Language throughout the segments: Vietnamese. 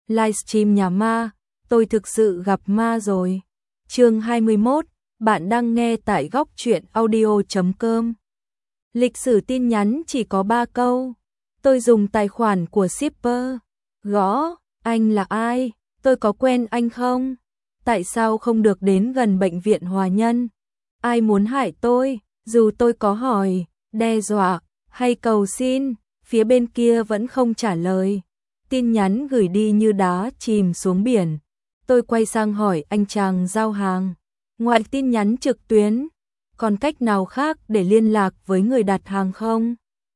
livestream nhà ma, tôi thực sự gặp ma rồi. Chương 21, bạn đang nghe tại góc truyện audio.com. Lịch sử tin nhắn chỉ có 3 câu. Tôi dùng tài khoản của shipper. Gõ, anh là ai? Tôi có quen anh không? Tại sao không được đến gần bệnh viện Hòa Nhân? Ai muốn hại tôi? Dù tôi có hỏi, đe dọa hay cầu xin, phía bên kia vẫn không trả lời. Tin nhắn gửi đi như đá chìm xuống biển. Tôi quay sang hỏi anh chàng giao hàng, ngoài tin nhắn trực tuyến, còn cách nào khác để liên lạc với người đặt hàng không?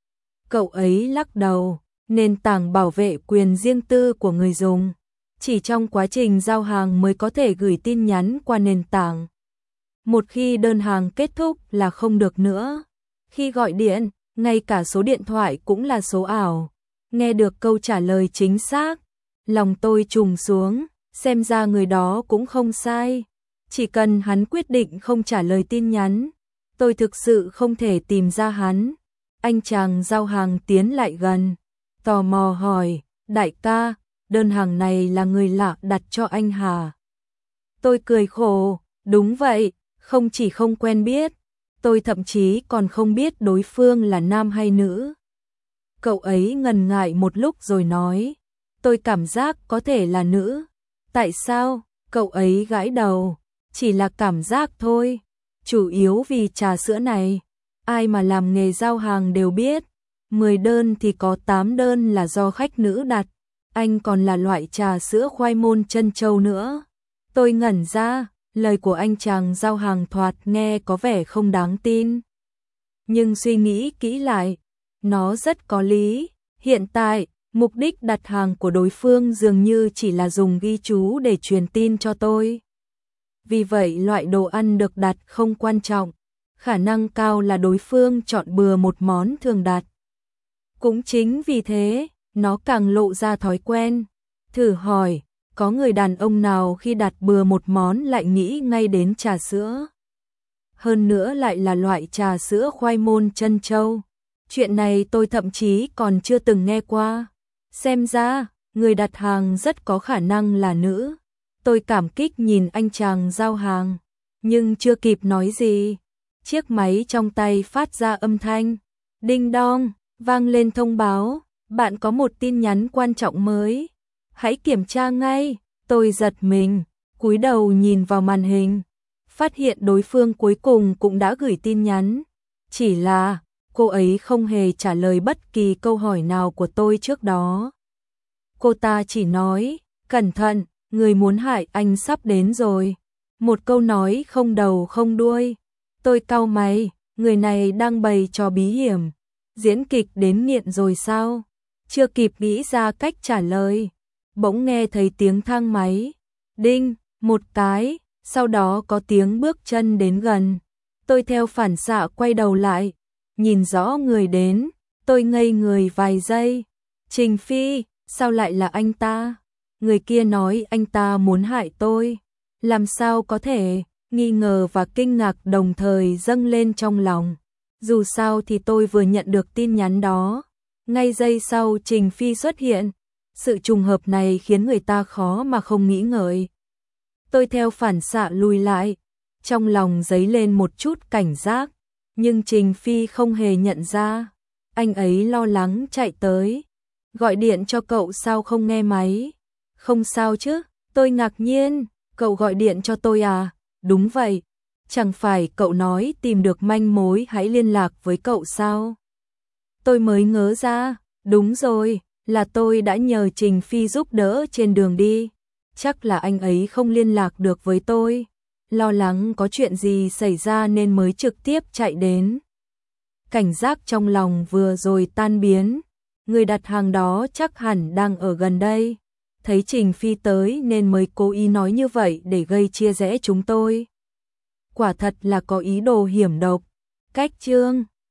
Cậu ấy lắc đầu, nền tảng bảo vệ quyền riêng tư của người dùng. Chỉ trong quá trình giao hàng mới có thể gửi tin nhắn qua nền tảng. Một khi đơn hàng kết thúc là không được nữa. Khi gọi điện, ngay cả số điện thoại cũng là số ảo. Nghe được câu trả lời chính xác, lòng tôi trùng xuống, xem ra người đó cũng không sai. Chỉ cần hắn quyết định không trả lời tin nhắn, tôi thực sự không thể tìm ra hắn. Anh chàng giao hàng tiến lại gần, tò mò hỏi, đại ca, đơn hàng này là người lạ đặt cho anh hả? Tôi cười khổ, đúng vậy, không chỉ không quen biết, tôi thậm chí còn không biết đối phương là nam hay nữ. Cậu ấy ngần ngại một lúc rồi nói, tôi cảm giác có thể là nữ. Tại sao? Cậu ấy gãi đầu, chỉ là cảm giác thôi, chủ yếu vì trà sữa này. Ai mà làm nghề giao hàng đều biết, 10 đơn thì có 8 đơn là do khách nữ đặt. Anh còn là loại trà sữa khoai môn trân châu nữa. Tôi ngẩn ra, lời của anh chàng giao hàng thoạt nghe có vẻ không đáng tin. Nhưng suy nghĩ kỹ lại, nó rất có lý. Hiện tại, mục đích đặt hàng của đối phương dường như chỉ là dùng ghi chú để truyền tin cho tôi. Vì vậy loại đồ ăn được đặt không quan trọng, khả năng cao là đối phương chọn bừa một món thường đặt. Cũng chính vì thế, nó càng lộ ra thói quen. Thử hỏi, có người đàn ông nào khi đặt bừa một món lại nghĩ ngay đến trà sữa? Hơn nữa lại là loại trà sữa khoai môn trân châu. Chuyện này tôi thậm chí còn chưa từng nghe qua. Xem ra, người đặt hàng rất có khả năng là nữ. Tôi cảm kích nhìn anh chàng giao hàng, nhưng chưa kịp nói gì. Chiếc máy trong tay phát ra âm thanh. Đinh đong, vang lên thông báo, bạn có một tin nhắn quan trọng mới. Hãy kiểm tra ngay. Tôi giật mình, cúi đầu nhìn vào màn hình. Phát hiện đối phương cuối cùng cũng đã gửi tin nhắn. Chỉ là, cô ấy không hề trả lời bất kỳ câu hỏi nào của tôi trước đó. Cô ta chỉ nói, cẩn thận, người muốn hại anh sắp đến rồi. Một câu nói không đầu không đuôi. Tôi cau mày, người này đang bày trò bí hiểm. Diễn kịch đến nghiện rồi sao? Chưa kịp nghĩ ra cách trả lời, bỗng nghe thấy tiếng thang máy. Đinh, một cái, sau đó có tiếng bước chân đến gần. Tôi theo phản xạ quay đầu lại, nhìn rõ người đến, tôi ngây người vài giây. Trình Phi, sao lại là anh ta? Người kia nói anh ta muốn hại tôi. Làm sao có thể? Nghi ngờ và kinh ngạc đồng thời dâng lên trong lòng. Dù sao thì tôi vừa nhận được tin nhắn đó. Ngay giây sau Trình Phi xuất hiện. Sự trùng hợp này khiến người ta khó mà không nghĩ ngợi. Tôi theo phản xạ lùi lại, trong lòng dấy lên một chút cảnh giác, nhưng Trình Phi không hề nhận ra. Anh ấy lo lắng chạy tới, gọi điện cho cậu sao không nghe máy? Không sao chứ? Tôi ngạc nhiên, cậu gọi điện cho tôi à? Đúng vậy, chẳng phải cậu nói tìm được manh mối hãy liên lạc với cậu sao? Tôi mới ngớ ra, đúng rồi, là tôi đã nhờ Trình Phi giúp đỡ trên đường đi. Chắc là anh ấy không liên lạc được với tôi, lo lắng có chuyện gì xảy ra nên mới trực tiếp chạy đến. Cảnh giác trong lòng vừa rồi tan biến, người đặt hàng đó chắc hẳn đang ở gần đây. Thấy Trình Phi tới nên mới cố ý nói như vậy để gây chia rẽ chúng tôi. Quả thật là có ý đồ hiểm độc. Cách chương